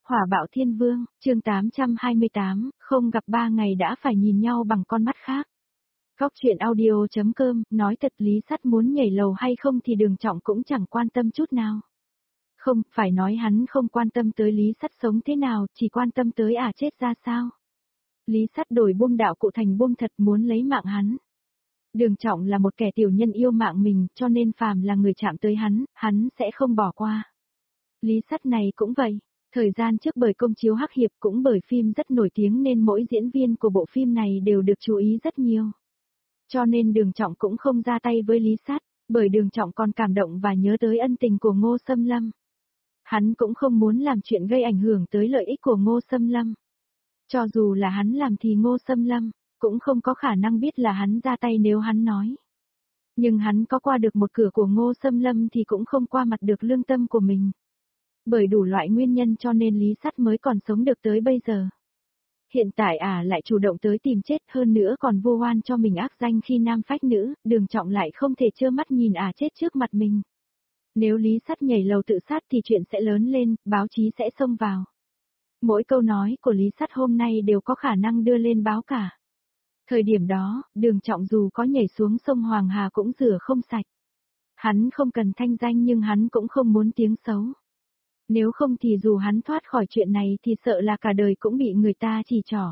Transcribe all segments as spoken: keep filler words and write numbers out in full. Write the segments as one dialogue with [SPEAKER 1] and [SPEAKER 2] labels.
[SPEAKER 1] Hỏa bạo thiên vương, chương tám trăm hai mươi tám, không gặp ba ngày đã phải nhìn nhau bằng con mắt khác. Góc chuyện audio.com, nói thật Lý Sắt muốn nhảy lầu hay không thì Đường Trọng cũng chẳng quan tâm chút nào. Không, phải nói hắn không quan tâm tới Lý Sắt sống thế nào, chỉ quan tâm tới à chết ra sao. Lý Sắt đổi buông đạo cụ thành buông thật muốn lấy mạng hắn. Đường Trọng là một kẻ tiểu nhân yêu mạng mình, cho nên phàm là người chạm tới hắn, hắn sẽ không bỏ qua. Lý Sắt này cũng vậy. Thời gian trước bởi công chiếu hắc hiệp cũng bởi phim rất nổi tiếng nên mỗi diễn viên của bộ phim này đều được chú ý rất nhiều. Cho nên Đường Trọng cũng không ra tay với Lý Sắt, bởi Đường Trọng còn cảm động và nhớ tới ân tình của Ngô Xâm Lâm. Hắn cũng không muốn làm chuyện gây ảnh hưởng tới lợi ích của Ngô Xâm Lâm. Cho dù là hắn làm thì Ngô Xâm Lâm cũng không có khả năng biết là hắn ra tay nếu hắn nói. Nhưng hắn có qua được một cửa của Ngô Xâm Lâm thì cũng không qua mặt được lương tâm của mình. Bởi đủ loại nguyên nhân cho nên Lý Sắt mới còn sống được tới bây giờ. Hiện tại à lại chủ động tới tìm chết hơn nữa còn vu oan cho mình ác danh khi nam phách nữ, Đường Trọng lại không thể trơ mắt nhìn à chết trước mặt mình. Nếu Lý Sắt nhảy lầu tự sát thì chuyện sẽ lớn lên, báo chí sẽ xông vào. Mỗi câu nói của Lý Sắt hôm nay đều có khả năng đưa lên báo cả. Thời điểm đó, Đường Trọng dù có nhảy xuống sông Hoàng Hà cũng rửa không sạch. Hắn không cần thanh danh nhưng hắn cũng không muốn tiếng xấu. Nếu không thì dù hắn thoát khỏi chuyện này thì sợ là cả đời cũng bị người ta chỉ trỏ.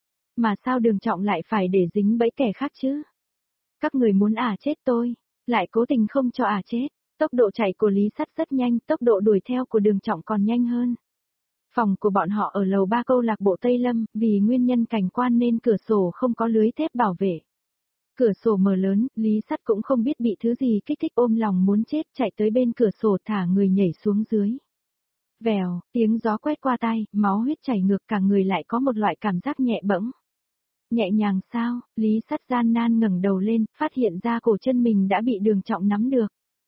[SPEAKER 1] Mà sao Đường Trọng lại phải để dính bẫy kẻ khác chứ? Các người muốn ả chết tôi, lại cố tình không cho ả chết. Tốc độ chạy của Lý Sắt rất nhanh, tốc độ đuổi theo của Đường Trọng còn nhanh hơn. Phòng của bọn họ ở lầu ba câu lạc bộ Tây Lâm, vì nguyên nhân cảnh quan nên cửa sổ không có lưới thép bảo vệ. Cửa sổ mở lớn, Lý Sắt cũng không biết bị thứ gì kích thích ôm lòng muốn chết chạy tới bên cửa sổ thả người nhảy xuống dưới. Vèo, tiếng gió quét qua tai, máu huyết chảy ngược cả người lại có một loại cảm giác nhẹ bẫng. Nhẹ nhàng sao, Lý Sắt gian nan ngẩng đầu lên, phát hiện ra cổ chân mình đã bị Đường Trọng nắm được.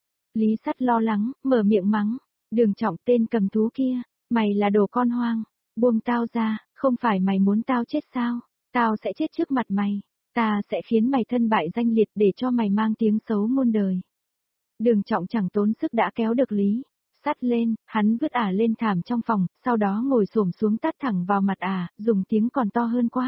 [SPEAKER 1] Lý Sắt lo lắng, mở miệng mắng, Đường Trọng tên cầm thú kia, mày là đồ con hoang, buông tao ra, không phải mày muốn tao chết sao, tao sẽ chết trước mặt mày, ta sẽ khiến mày thân bại danh liệt để cho mày mang tiếng xấu muôn đời. Đường Trọng chẳng tốn sức đã kéo được Lý Sắt lên, hắn vứt ả lên thảm trong phòng, sau đó ngồi xổm xuống tát thẳng vào mặt ả, dùng tiếng còn to hơn quát.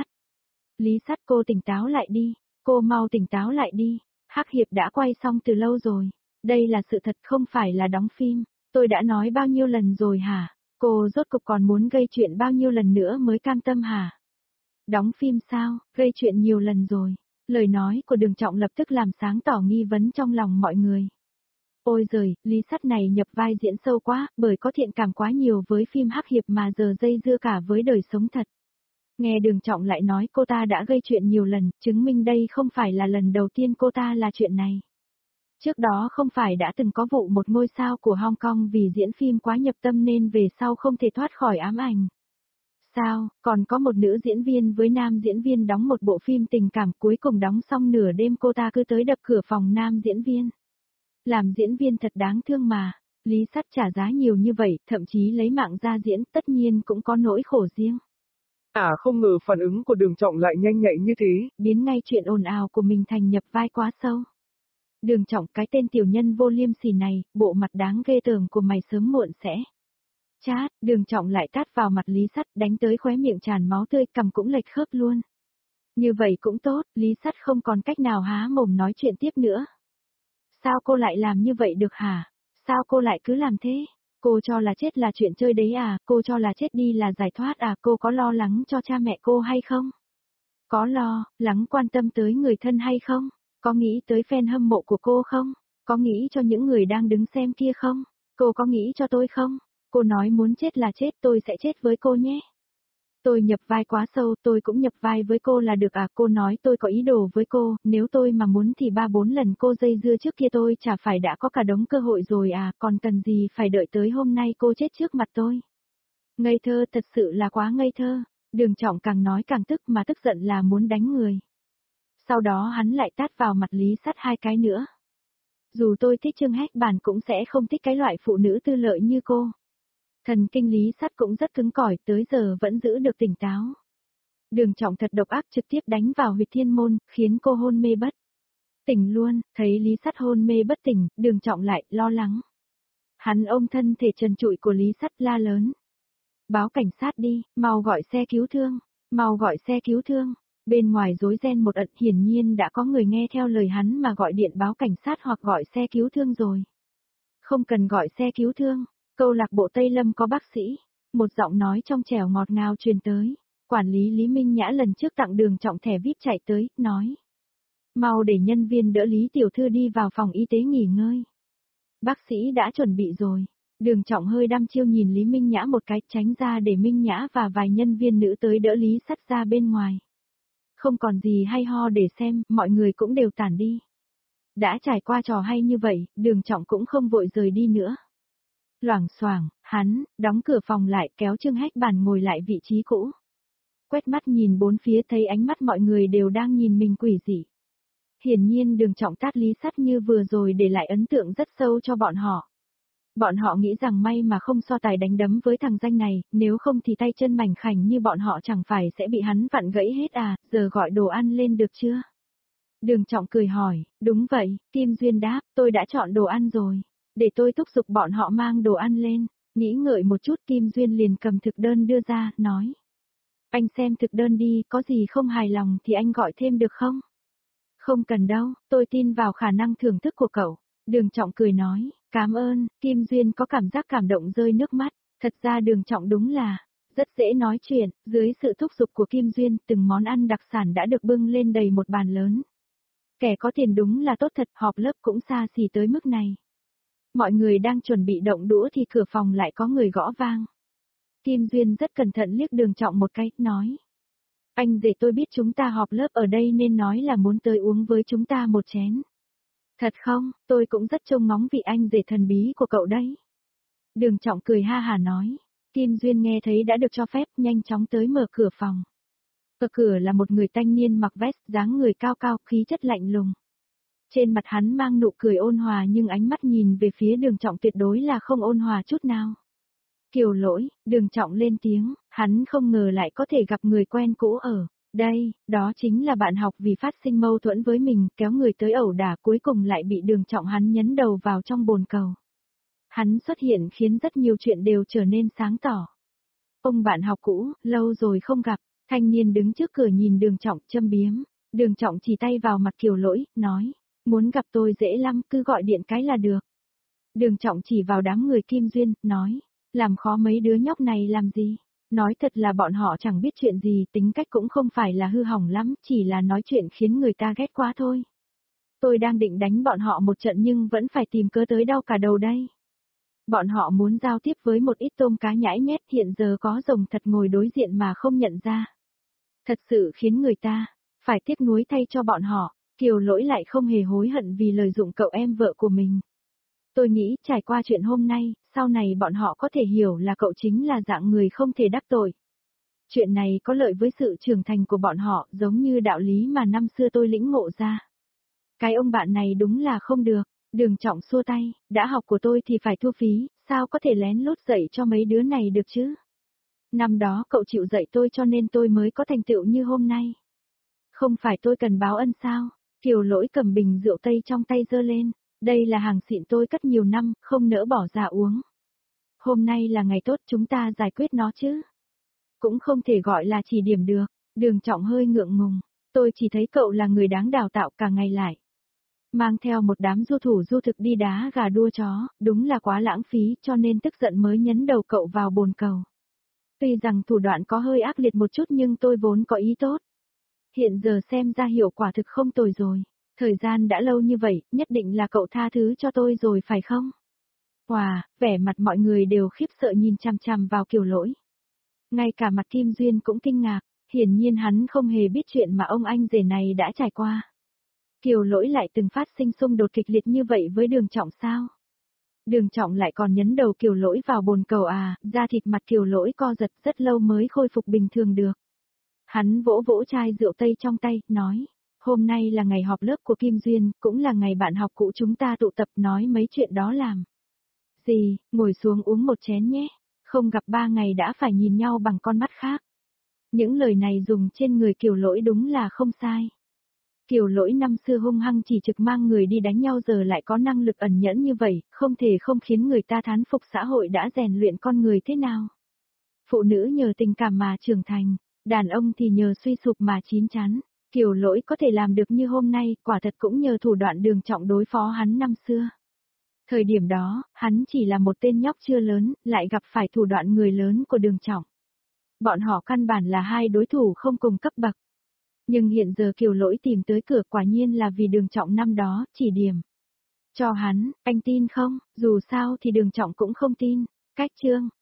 [SPEAKER 1] Lý Sắt cô tỉnh táo lại đi, cô mau tỉnh táo lại đi, hắc hiệp đã quay xong từ lâu rồi, đây là sự thật không phải là đóng phim, tôi đã nói bao nhiêu lần rồi hả, cô rốt cục còn muốn gây chuyện bao nhiêu lần nữa mới cam tâm hả? Đóng phim sao, gây chuyện nhiều lần rồi, lời nói của Đường Trọng lập tức làm sáng tỏ nghi vấn trong lòng mọi người. Ôi giời, Lý Sắt này nhập vai diễn sâu quá, bởi có thiện cảm quá nhiều với phim hắc hiệp mà giờ dây dưa cả với đời sống thật. Nghe Đường Trọng lại nói cô ta đã gây chuyện nhiều lần, chứng minh đây không phải là lần đầu tiên cô ta là chuyện này. Trước đó không phải đã từng có vụ một ngôi sao của Hong Kong vì diễn phim quá nhập tâm nên về sau không thể thoát khỏi ám ảnh. Sao, còn có một nữ diễn viên với nam diễn viên đóng một bộ phim tình cảm cuối cùng đóng xong nửa đêm cô ta cứ tới đập cửa phòng nam diễn viên. Làm diễn viên thật đáng thương mà, Lý Sắt trả giá nhiều như vậy, thậm chí lấy mạng ra diễn tất nhiên cũng có nỗi khổ riêng.
[SPEAKER 2] À không ngờ phản ứng của Đường Trọng lại nhanh nhạy như thế.
[SPEAKER 1] Biến ngay chuyện ồn ào của mình thành nhập vai quá sâu. Đường Trọng cái tên tiểu nhân vô liêm sỉ này, bộ mặt đáng ghê tởm của mày sớm muộn sẽ. Chát, Đường Trọng lại tát vào mặt Lý Sắt đánh tới khóe miệng tràn máu tươi cầm cũng lệch khớp luôn. Như vậy cũng tốt, Lý Sắt không còn cách nào há mồm nói chuyện tiếp nữa. Sao cô lại làm như vậy được hả? Sao cô lại cứ làm thế? Cô cho là chết là chuyện chơi đấy à? Cô cho là chết đi là giải thoát à? Cô có lo lắng cho cha mẹ cô hay không? Có lo, lắng quan tâm tới người thân hay không? Có nghĩ tới fan hâm mộ của cô không? Có nghĩ cho những người đang đứng xem kia không? Cô có nghĩ cho tôi không? Cô nói muốn chết là chết, tôi sẽ chết với cô nhé. Tôi nhập vai quá sâu, tôi cũng nhập vai với cô là được à? Cô nói tôi có ý đồ với cô, nếu tôi mà muốn thì ba bốn lần cô dây dưa trước kia tôi chả phải đã có cả đống cơ hội rồi à, còn cần gì phải đợi tới hôm nay cô chết trước mặt tôi. Ngây thơ, thật sự là quá ngây thơ. Đường Trọng càng nói càng tức mà tức giận là muốn đánh người. Sau đó hắn lại tát vào mặt Lý Sắt hai cái nữa. Dù tôi thích Trương Hách Bản cũng sẽ không thích cái loại phụ nữ tư lợi như cô. Thần kinh Lý Sắt cũng rất cứng cỏi, tới giờ vẫn giữ được tỉnh táo. Đường Trọng thật độc ác trực tiếp đánh vào huyệt thiên môn, khiến cô hôn mê bất tỉnh luôn, thấy Lý Sắt hôn mê bất tỉnh, Đường Trọng lại lo lắng. Hắn ôm thân thể trần trụi của Lý Sắt la lớn. Báo cảnh sát đi, mau gọi xe cứu thương, mau gọi xe cứu thương. Bên ngoài rối ren một ẩn, hiển nhiên đã có người nghe theo lời hắn mà gọi điện báo cảnh sát hoặc gọi xe cứu thương rồi. Không cần gọi xe cứu thương, câu lạc bộ Tây Lâm có bác sĩ. Một giọng nói trong trẻo ngọt ngào truyền tới. Quản lý Lý Minh Nhã lần trước tặng Đường Trọng thẻ víp chạy tới, nói. Mau để nhân viên đỡ Lý Tiểu Thư đi vào phòng y tế nghỉ ngơi. Bác sĩ đã chuẩn bị rồi. Đường Trọng hơi đăm chiêu nhìn Lý Minh Nhã một cái, tránh ra để Minh Nhã và vài nhân viên nữ tới đỡ Lý Sắt ra bên ngoài. Không còn gì hay ho để xem, mọi người cũng đều tản đi. Đã trải qua trò hay như vậy, Đường Trọng cũng không vội rời đi nữa. Loảng xoảng, hắn, đóng cửa phòng lại, kéo Trương Hách Bàn ngồi lại vị trí cũ. Quét mắt nhìn bốn phía thấy ánh mắt mọi người đều đang nhìn mình quỷ dị. Hiển nhiên Đường Trọng tát Lý Sắt như vừa rồi để lại ấn tượng rất sâu cho bọn họ. Bọn họ nghĩ rằng may mà không so tài đánh đấm với thằng danh này, nếu không thì tay chân mảnh khảnh như bọn họ chẳng phải sẽ bị hắn vặn gãy hết à, giờ gọi đồ ăn lên được chưa? Đường Trọng cười hỏi, đúng vậy, Kim Duyên đáp, tôi đã chọn đồ ăn rồi, để tôi thúc giục bọn họ mang đồ ăn lên. Nghĩ ngợi một chút Kim Duyên liền cầm thực đơn đưa ra, nói. Anh xem thực đơn đi, có gì không hài lòng thì anh gọi thêm được không? Không cần đâu, tôi tin vào khả năng thưởng thức của cậu. Đường Trọng cười nói, cảm ơn. Kim Duyên có cảm giác cảm động rơi nước mắt. Thật ra Đường Trọng đúng là rất dễ nói chuyện. Dưới sự thúc giục của Kim Duyên, từng món ăn đặc sản đã được bưng lên đầy một bàn lớn. Kẻ có tiền đúng là tốt thật, họp lớp cũng xa xỉ tới mức này. Mọi người đang chuẩn bị động đũa thì cửa phòng lại có người gõ vang. Kim Duyên rất cẩn thận liếc Đường Trọng một cái, nói. Anh rể tôi biết chúng ta họp lớp ở đây nên nói là muốn tới uống với chúng ta một chén. Thật không, tôi cũng rất trông ngóng vị anh rể thần bí của cậu đấy. Đường Trọng cười ha hả nói. Kim Duyên nghe thấy đã được cho phép, nhanh chóng tới mở cửa phòng. Ở cửa là một người thanh niên mặc vest, dáng người cao cao, khí chất lạnh lùng. Trên mặt hắn mang nụ cười ôn hòa nhưng ánh mắt nhìn về phía Đường Trọng tuyệt đối là không ôn hòa chút nào. Kiều Lỗi, Đường Trọng lên tiếng, hắn không ngờ lại có thể gặp người quen cũ ở đây, đó chính là bạn học vì phát sinh mâu thuẫn với mình, kéo người tới ẩu đả cuối cùng lại bị Đường Trọng hắn nhấn đầu vào trong bồn cầu. Hắn xuất hiện khiến rất nhiều chuyện đều trở nên sáng tỏ. Ông bạn học cũ, lâu rồi không gặp, thanh niên đứng trước cửa nhìn Đường Trọng châm biếm, Đường Trọng chỉ tay vào mặt Kiều Lỗi, nói, muốn gặp tôi dễ lắm, cứ gọi điện cái là được. Đường Trọng chỉ vào đám người Kim Duyên, nói, làm khó mấy đứa nhóc này làm gì? Nói thật là bọn họ chẳng biết chuyện gì, tính cách cũng không phải là hư hỏng lắm, chỉ là nói chuyện khiến người ta ghét quá thôi. Tôi đang định đánh bọn họ một trận nhưng vẫn phải tìm cớ tới đau cả đầu đây. Bọn họ muốn giao tiếp với một ít tôm cá nhãi nhét, hiện giờ có rồng thật ngồi đối diện mà không nhận ra. Thật sự khiến người ta phải tiếc nuối thay cho bọn họ. Kiều Lỗi lại không hề hối hận vì lời dụng cậu em vợ của mình. Tôi nghĩ trải qua chuyện hôm nay, sau này bọn họ có thể hiểu là cậu chính là dạng người không thể đắc tội. Chuyện này có lợi với sự trưởng thành của bọn họ, giống như đạo lý mà năm xưa tôi lĩnh ngộ ra. Cái ông bạn này đúng là không được. Đường Trọng xua tay, đã học của tôi thì phải thu phí, sao có thể lén lút dạy cho mấy đứa này được chứ? Năm đó cậu chịu dạy tôi cho nên tôi mới có thành tựu như hôm nay. Không phải tôi cần báo ân sao? Kiều Lỗi cầm bình rượu Tây trong tay giơ lên, đây là hàng xịn tôi cất nhiều năm, không nỡ bỏ ra uống. Hôm nay là ngày tốt, chúng ta giải quyết nó chứ. Cũng không thể gọi là chỉ điểm được. Đường Trọng hơi ngượng ngùng, tôi chỉ thấy cậu là người đáng đào tạo cả ngày lại. Mang theo một đám du thủ du thực đi đá gà đua chó, đúng là quá lãng phí, cho nên tức giận mới nhấn đầu cậu vào bồn cầu. Tuy rằng thủ đoạn có hơi ác liệt một chút nhưng tôi vốn có ý tốt. Hiện giờ xem ra hiệu quả thực không tồi rồi. Thời gian đã lâu như vậy, nhất định là cậu tha thứ cho tôi rồi phải không? Wow, vẻ mặt mọi người đều khiếp sợ nhìn chằm chằm vào Kiều Lỗi. Ngay cả mặt Kim Duyên cũng kinh ngạc, hiển nhiên hắn không hề biết chuyện mà ông anh rể này đã trải qua. Kiều Lỗi lại từng phát sinh xung đột kịch liệt như vậy với Đường Trọng sao? Đường Trọng lại còn nhấn đầu Kiều Lỗi vào bồn cầu à, da thịt mặt Kiều Lỗi co giật rất lâu mới khôi phục bình thường được. Hắn vỗ vỗ chai rượu Tây trong tay, nói, hôm nay là ngày họp lớp của Kim Duyên, cũng là ngày bạn học cũ chúng ta tụ tập nói mấy chuyện đó làm. Gì, ngồi xuống uống một chén nhé, không gặp ba ngày đã phải nhìn nhau bằng con mắt khác. Những lời này dùng trên người Kiều Lỗi đúng là không sai. Kiều Lỗi năm xưa hung hăng chỉ trực mang người đi đánh nhau giờ lại có năng lực ẩn nhẫn như vậy, không thể không khiến người ta thán phục xã hội đã rèn luyện con người thế nào. Phụ nữ nhờ tình cảm mà trưởng thành, đàn ông thì nhờ suy sụp mà chín chắn. Kiều Lỗi có thể làm được như hôm nay, quả thật cũng nhờ thủ đoạn Đường Trọng đối phó hắn năm xưa. Thời điểm đó, hắn chỉ là một tên nhóc chưa lớn, lại gặp phải thủ đoạn người lớn của Đường Trọng. Bọn họ căn bản là hai đối thủ không cùng cấp bậc. Nhưng hiện giờ Kiều Lỗi tìm tới cửa quả nhiên là vì Đường Trọng năm đó chỉ điểm cho hắn, anh tin không? Dù sao thì Đường Trọng cũng không tin. Cách chương